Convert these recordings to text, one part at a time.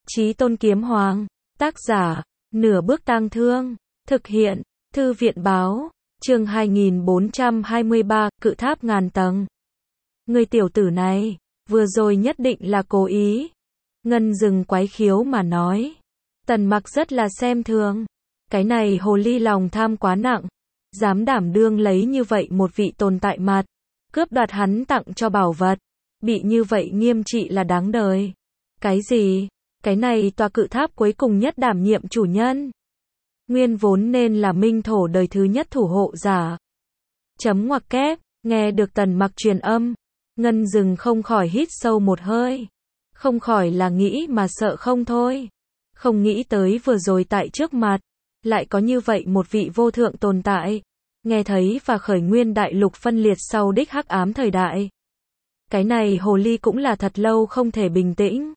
Chí Tôn Kiếm Hoàng, tác giả, Nửa Bước Tang Thương, thực hiện, Thư viện báo, chương 2423, cự tháp ngàn tầng. Người tiểu tử này, vừa rồi nhất định là cố ý. Ngân Dừng quái khiếu mà nói. Tần Mặc rất là xem thường. Cái này hồ ly lòng tham quá nặng. Dám đảm đương lấy như vậy một vị tồn tại mặt. Cướp đoạt hắn tặng cho bảo vật. Bị như vậy nghiêm trị là đáng đời. Cái gì? Cái này tòa cự tháp cuối cùng nhất đảm nhiệm chủ nhân. Nguyên vốn nên là minh thổ đời thứ nhất thủ hộ giả. Chấm ngoặc kép, nghe được Tần Mặc truyền âm. Ngân Dừng không khỏi hít sâu một hơi. Không khỏi là nghĩ mà sợ không thôi. Không nghĩ tới vừa rồi tại trước mặt. Lại có như vậy một vị vô thượng tồn tại. Nghe thấy và khởi nguyên đại lục phân liệt sau đích hắc ám thời đại. Cái này hồ ly cũng là thật lâu không thể bình tĩnh.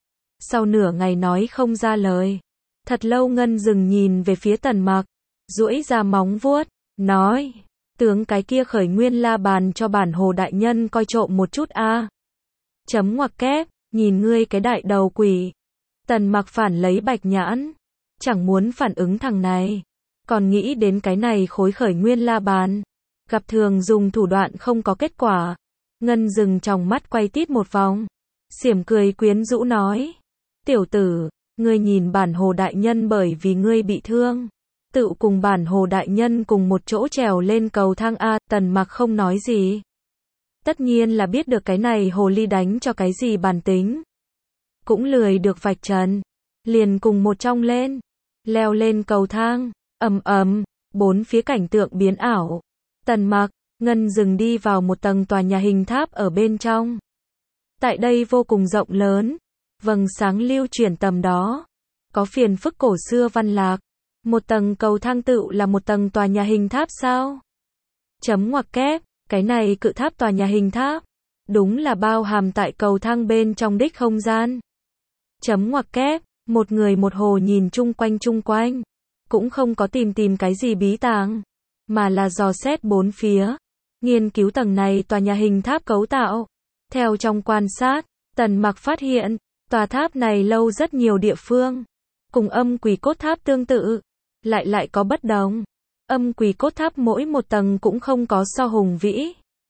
Sau nửa ngày nói không ra lời. Thật lâu Ngân Dừng nhìn về phía Tần Mặc. Duỗi ra móng vuốt. Nói. Tướng cái kia khởi nguyên la bàn cho bản hồ đại nhân coi trộm một chút a. Chấm ngoặc kép. Nhìn ngươi cái đại đầu quỷ. Tần Mặc phản lấy bạch nhãn. Chẳng muốn phản ứng thằng này. Còn nghĩ đến cái này khối khởi nguyên la bàn. Gặp thường dùng thủ đoạn không có kết quả. Ngân Dừng trong mắt quay tít một vòng. Xiểm cười quyến rũ nói. Tiểu tử, ngươi nhìn bản hồ đại nhân bởi vì ngươi bị thương. Tự cùng bản hồ đại nhân cùng một chỗ trèo lên cầu thang A. Tần Mặc không nói gì. Tất nhiên là biết được cái này hồ ly đánh cho cái gì bản tính. Cũng lười được vạch trần. Liền cùng một trong lên. Leo lên cầu thang. Ầm ầm, bốn phía cảnh tượng biến ảo. Tần Mặc, Ngân Dừng đi vào một tầng tòa nhà hình tháp ở bên trong. Tại đây vô cùng rộng lớn. Vầng sáng lưu chuyển tầm đó. Có phiền phức cổ xưa văn lạc. Một tầng cầu thang tựu là một tầng tòa nhà hình tháp sao? Chấm ngoặc kép, cái này cự tháp tòa nhà hình tháp. Đúng là bao hàm tại cầu thang bên trong đích không gian. Chấm ngoặc kép, một người một hồ nhìn chung quanh. Cũng không có tìm cái gì bí tàng. Mà là dò xét bốn phía. Nghiên cứu tầng này tòa nhà hình tháp cấu tạo. Theo trong quan sát, Tần Mặc phát hiện. Tòa tháp này lâu rất nhiều địa phương. Cùng âm quỷ cốt tháp tương tự. Lại có bất đồng. Âm quỷ cốt tháp mỗi một tầng cũng không có so hùng vĩ.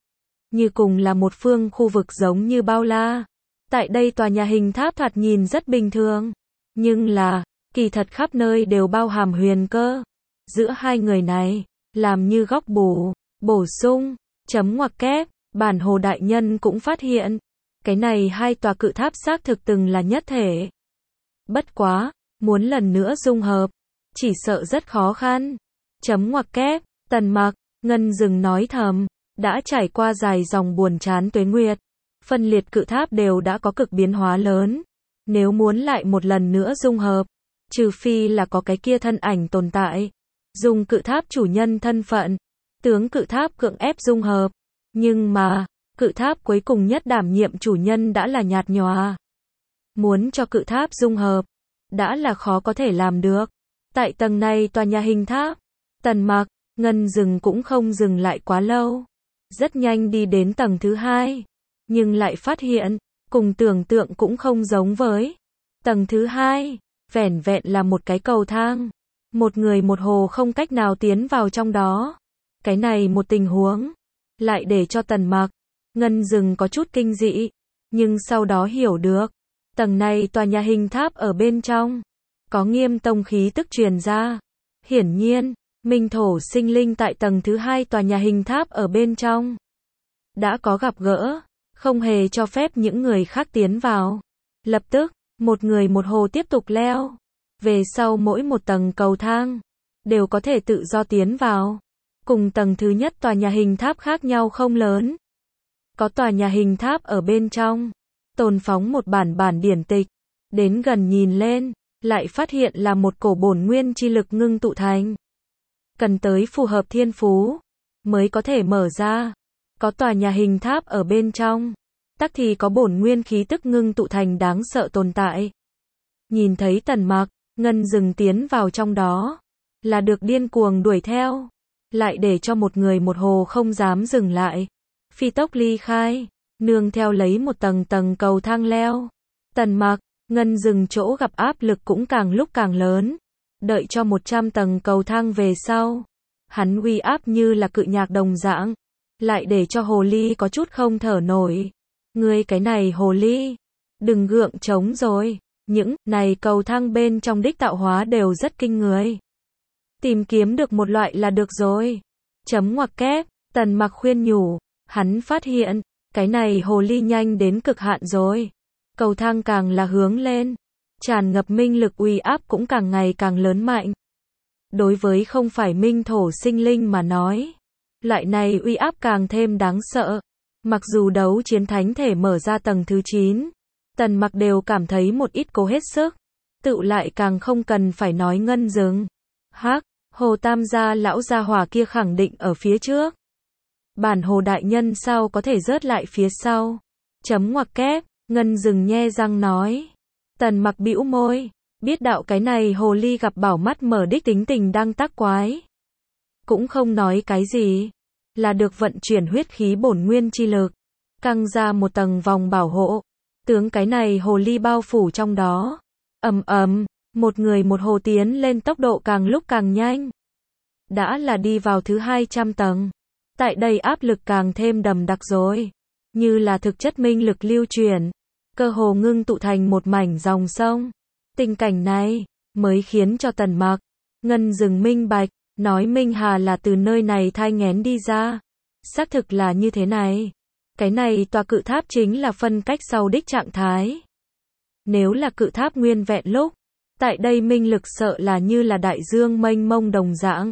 Như cùng là một phương khu vực giống như bao la. Tại đây tòa nhà hình tháp thoạt nhìn rất bình thường. Nhưng là, kỳ thật khắp nơi đều bao hàm huyền cơ. Giữa hai người này, làm như góc bổ sung, chấm ngoặc kép, bản hồ đại nhân cũng phát hiện. Cái này hai tòa cự tháp xác thực từng là nhất thể. Bất quá, muốn lần nữa dung hợp, chỉ sợ rất khó khăn. Chấm ngoặc kép, Tần Mặc, Ngân Dừng nói thầm, đã trải qua dài dòng buồn chán tuế nguyệt. Phân liệt cự tháp đều đã có cực biến hóa lớn. Nếu muốn lại một lần nữa dung hợp, trừ phi là có cái kia thân ảnh tồn tại. Dùng cự tháp chủ nhân thân phận, tướng cự tháp cưỡng ép dung hợp. Nhưng mà, cự tháp cuối cùng nhất đảm nhiệm chủ nhân đã là nhạt nhòa. Muốn cho cự tháp dung hợp, đã là khó có thể làm được. Tại tầng này tòa nhà hình tháp, Tần Mặc, Ngân Dừng cũng không dừng lại quá lâu. Rất nhanh đi đến tầng thứ hai. Nhưng lại phát hiện, cùng tưởng tượng cũng không giống với. Tầng thứ hai, vẻn vẹn là một cái cầu thang. Một người một hồ không cách nào tiến vào trong đó. Cái này một tình huống, lại để cho Tần Mặc, Ngân Dừng có chút kinh dị. Nhưng sau đó hiểu được, tầng này tòa nhà hình tháp ở bên trong. Có nghiêm tông khí tức truyền ra. Hiển nhiên, minh thổ sinh linh tại tầng thứ hai tòa nhà hình tháp ở bên trong. Đã có gặp gỡ, không hề cho phép những người khác tiến vào. Lập tức, một người một hồ tiếp tục leo. Về sau mỗi một tầng cầu thang, đều có thể tự do tiến vào. Cùng tầng thứ nhất tòa nhà hình tháp khác nhau không lớn. Có tòa nhà hình tháp ở bên trong. Tồn phóng một bản điển tịch. Đến gần nhìn lên, lại phát hiện là một cổ bổn nguyên chi lực ngưng tụ thành. Cần tới phù hợp thiên phú, mới có thể mở ra. Có tòa nhà hình tháp ở bên trong. Tắc thì có bổn nguyên khí tức ngưng tụ thành đáng sợ tồn tại. Nhìn thấy Tần Mặc, Ngân Dừng tiến vào trong đó. Là được điên cuồng đuổi theo. Lại để cho một người một hồ không dám dừng lại. Phi tốc ly khai. Nương theo lấy một tầng cầu thang leo. Tần Mặc, Ngân Dừng chỗ gặp áp lực cũng càng lúc càng lớn. Đợi cho 100 tầng cầu thang về sau, hắn uy áp như là cự nhạc đồng dạng, lại để cho hồ ly có chút không thở nổi. Ngươi cái này hồ ly, đừng gượng trống rồi, những này cầu thang bên trong đích tạo hóa đều rất kinh người. Tìm kiếm được một loại là được rồi. Chấm ngoặc kép, Tần Mặc khuyên nhủ, hắn phát hiện, cái này hồ ly nhanh đến cực hạn rồi. Cầu thang càng là hướng lên, tràn ngập minh lực uy áp cũng càng ngày càng lớn mạnh. Đối với không phải minh thổ sinh linh mà nói, loại này uy áp càng thêm đáng sợ. Mặc dù đấu chiến thánh thể mở ra tầng thứ 9, Tần Mặc đều cảm thấy một ít cố hết sức. Tự lại càng không cần phải nói Ngân Dừng. Hắc, Hồ Tam gia lão gia hỏa kia khẳng định ở phía trước. Bản Hồ đại nhân sao có thể rớt lại phía sau. Chấm ngoặc kép, Ngân Dừng nhe răng nói. Tần Mặc bĩu môi, biết đạo cái này hồ ly gặp bảo mắt mở đích tính tình đang tác quái. Cũng không nói cái gì, là được vận chuyển huyết khí bổn nguyên chi lực, căng ra một tầng vòng bảo hộ, tướng cái này hồ ly bao phủ trong đó. Ầm ầm, một người một hồ tiến lên tốc độ càng lúc càng nhanh. Đã là đi vào thứ 200 tầng. Tại đây áp lực càng thêm đầm đặc rồi, như là thực chất minh lực lưu chuyển, cơ hồ ngưng tụ thành một mảnh dòng sông. Tình cảnh này mới khiến cho Tần Mặc, Ngân Dừng minh bạch, nói Minh Hà là từ nơi này thai nghén đi ra. Xác thực là như thế này. Cái này tòa cự tháp chính là phân cách sau đích trạng thái. Nếu là cự tháp nguyên vẹn lúc, tại đây minh lực sợ là như là đại dương mênh mông đồng dạng.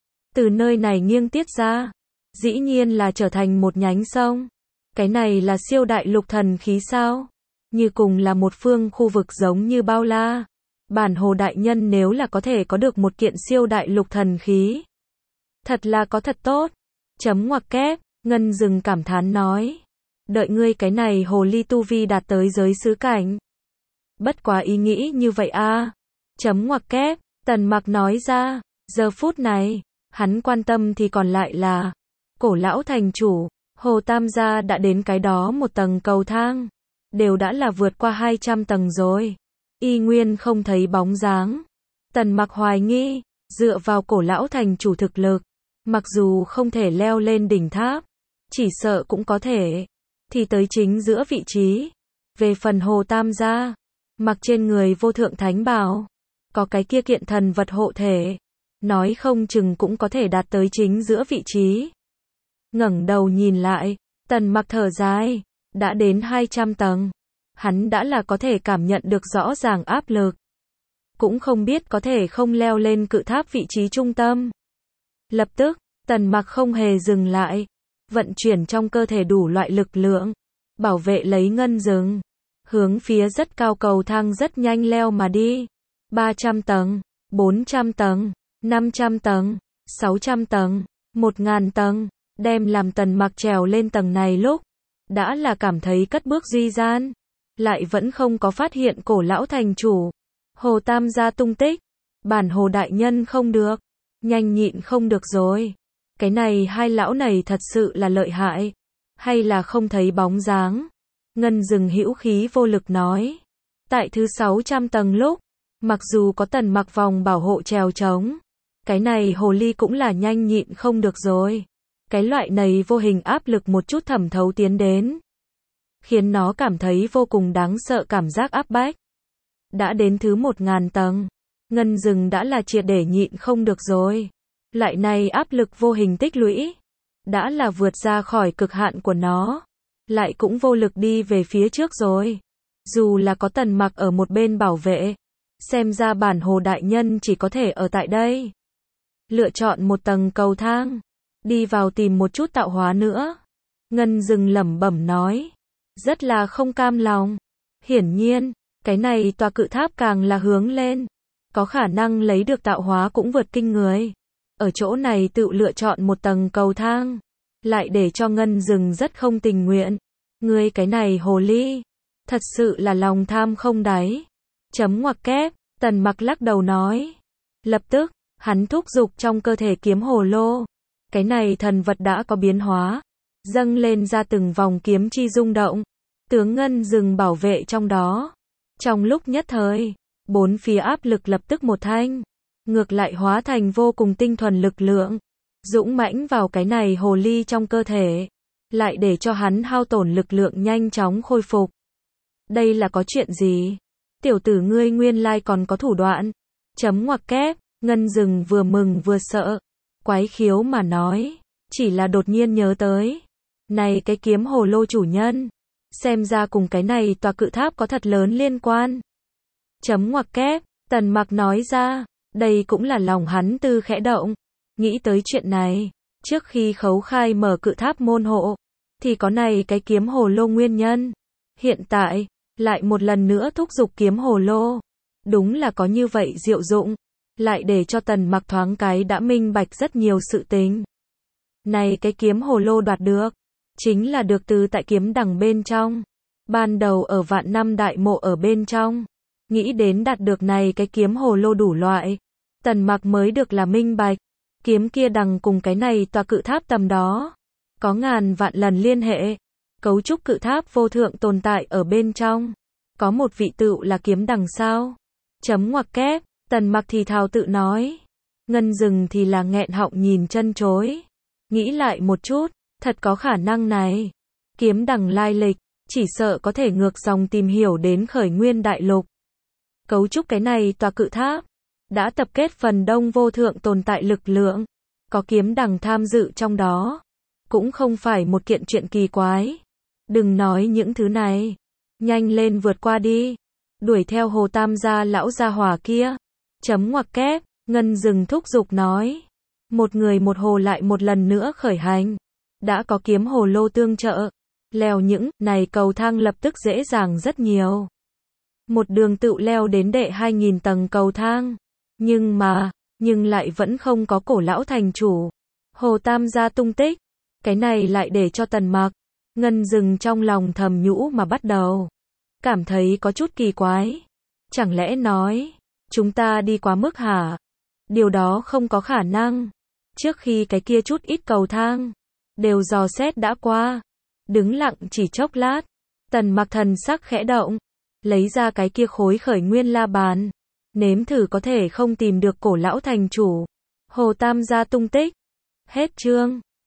Từ nơi này nghiêng tiết ra, dĩ nhiên là trở thành một nhánh sông. Cái này là siêu đại lục thần khí sao? Như cùng là một phương khu vực giống như bao la. Bản Hồ đại nhân nếu là có thể có được một kiện siêu đại lục thần khí, thật là có thật tốt. Chấm ngoặc kép, Ngân Dừng cảm thán nói. Đợi ngươi cái này hồ ly tu vi đạt tới giới xứ cảnh. Bất quá ý nghĩ như vậy a. Chấm ngoặc kép, Tần Mặc nói ra. Giờ phút này, hắn quan tâm thì còn lại là Cổ lão thành chủ, Hồ Tam gia đã đến cái đó một tầng cầu thang, đều đã là vượt qua 200 tầng rồi. Y nguyên không thấy bóng dáng. Tần Mặc hoài nghi, dựa vào Cổ lão thành chủ thực lực, mặc dù không thể leo lên đỉnh tháp, chỉ sợ cũng có thể thì tới chính giữa vị trí. Về phần Hồ Tam gia, mặc trên người vô thượng thánh bào, có cái kia kiện thần vật hộ thể, nói không chừng cũng có thể đạt tới chính giữa vị trí. Ngẩng đầu nhìn lại, Tần Mặc thở dài, đã đến 200 tầng, hắn đã là có thể cảm nhận được rõ ràng áp lực. Cũng không biết có thể không leo lên cự tháp vị trí trung tâm. Lập tức, Tần Mặc không hề dừng lại, vận chuyển trong cơ thể đủ loại lực lượng, bảo vệ lấy Ngân Dừng, hướng phía rất cao cầu thang rất nhanh leo mà đi. 300 tầng, 400 tầng, 500 tầng, 600 tầng, 1000 tầng, đem làm Tần Mặc trèo lên tầng này lúc, đã là cảm thấy cất bước duy gian, lại vẫn không có phát hiện Cổ lão thành chủ, Hồ Tam gia tung tích. Bản Hồ đại nhân không được, nhanh nhịn không được rồi. Cái này hai lão này thật sự là lợi hại, hay là không thấy bóng dáng? Ngân Dừng hữu khí vô lực nói. Tại thứ 600 tầng lúc, mặc dù có Tần Mặc vòng bảo hộ trèo trống, cái này hồ ly cũng là nhanh nhịn không được rồi. Cái loại này vô hình áp lực một chút thẩm thấu tiến đến, khiến nó cảm thấy vô cùng đáng sợ cảm giác áp bách. Đã đến thứ 1000 tầng, Ngân Dừng đã là triệt để nhịn không được rồi. Loại này áp lực vô hình tích lũy, đã là vượt ra khỏi cực hạn của nó, lại cũng vô lực đi về phía trước rồi. Dù là có Tần Mặc ở một bên bảo vệ, xem ra bản Hồ đại nhân chỉ có thể ở tại đây, lựa chọn một tầng cầu thang, đi vào tìm một chút tạo hóa nữa. Ngân Dừng lẩm bẩm nói, rất là không cam lòng. Hiển nhiên, cái này tòa cự tháp càng là hướng lên, có khả năng lấy được tạo hóa cũng vượt kinh người. Ở chỗ này tự lựa chọn một tầng cầu thang, lại để cho Ngân Dừng rất không tình nguyện. Ngươi cái này hồ ly, thật sự là lòng tham không đáy. Chấm ngoặc kép, Tần Mặc lắc đầu nói. Lập tức, hắn thúc giục trong cơ thể kiếm hồ lô. Cái này thần vật đã có biến hóa, dâng lên ra từng vòng kiếm chi rung động, tướng Ngân Dừng bảo vệ trong đó. Trong lúc nhất thời, bốn phía áp lực lập tức một thanh, ngược lại hóa thành vô cùng tinh thuần lực lượng, dũng mãnh vào cái này hồ ly trong cơ thể, lại để cho hắn hao tổn lực lượng nhanh chóng khôi phục. Đây là có chuyện gì? Tiểu tử ngươi nguyên lai còn có thủ đoạn. Chấm ngoặc kép, Ngân Dừng vừa mừng vừa sợ, quái khiếu mà nói, chỉ là đột nhiên nhớ tới. Này cái kiếm hồ lô chủ nhân, xem ra cùng cái này tòa cự tháp có thật lớn liên quan. Chấm ngoặc kép, Tần Mặc nói ra, đây cũng là lòng hắn tư khẽ động, nghĩ tới chuyện này, trước khi Khấu Khai mở cự tháp môn hộ, thì có này cái kiếm hồ lô nguyên nhân. Hiện tại, lại một lần nữa thúc giục kiếm hồ lô, đúng là có như vậy diệu dụng, lại để cho Tần Mặc thoáng cái đã minh bạch rất nhiều sự tình. Này cái kiếm hồ lô đoạt được, chính là được từ tại kiếm đằng bên trong, ban đầu ở vạn năm đại mộ ở bên trong, nghĩ đến đạt được này cái kiếm hồ lô đủ loại, Tần Mặc mới được là minh bạch, kiếm kia đằng cùng cái này tòa cự tháp tầm đó, có ngàn vạn lần liên hệ, cấu trúc cự tháp vô thượng tồn tại ở bên trong, có một vị tựu là kiếm đằng sao? Chấm ngoặc kép, Tần Mặc thì thào tự nói, Ngân Dừng thì là nghẹn họng nhìn chân chối, nghĩ lại một chút, thật có khả năng này, kiếm đằng lai lịch, chỉ sợ có thể ngược dòng tìm hiểu đến khởi nguyên đại lục. Cấu trúc cái này tòa cự tháp, đã tập kết phần đông vô thượng tồn tại lực lượng, có kiếm đằng tham dự trong đó, cũng không phải một kiện chuyện kỳ quái. Đừng nói những thứ này, nhanh lên vượt qua đi, đuổi theo Hồ Tam gia lão gia hỏa kia. Chấm ngoặc kép, Ngân Dừng thúc giục nói, một người một hồ lại một lần nữa khởi hành, đã có kiếm hồ lô tương trợ, leo những này cầu thang lập tức dễ dàng rất nhiều. Một đường tự leo đến đệ 2000 tầng cầu thang, nhưng lại vẫn không có cổ lão thành chủ, Hồ Tam gia tung tích, cái này lại để cho Tần Mặc, Ngân Dừng trong lòng thầm nhũ mà bắt đầu cảm thấy có chút kỳ quái. Chẳng lẽ nói, chúng ta đi quá mức hả? Điều đó không có khả năng. Trước khi cái kia chút ít cầu thang đều dò xét đã qua. Đứng lặng chỉ chốc lát, Tần Mặc thần sắc khẽ động, lấy ra cái kia khối khởi nguyên la bàn, nếm thử có thể không tìm được cổ lão thành chủ, Hồ Tam gia tung tích. Hết chương.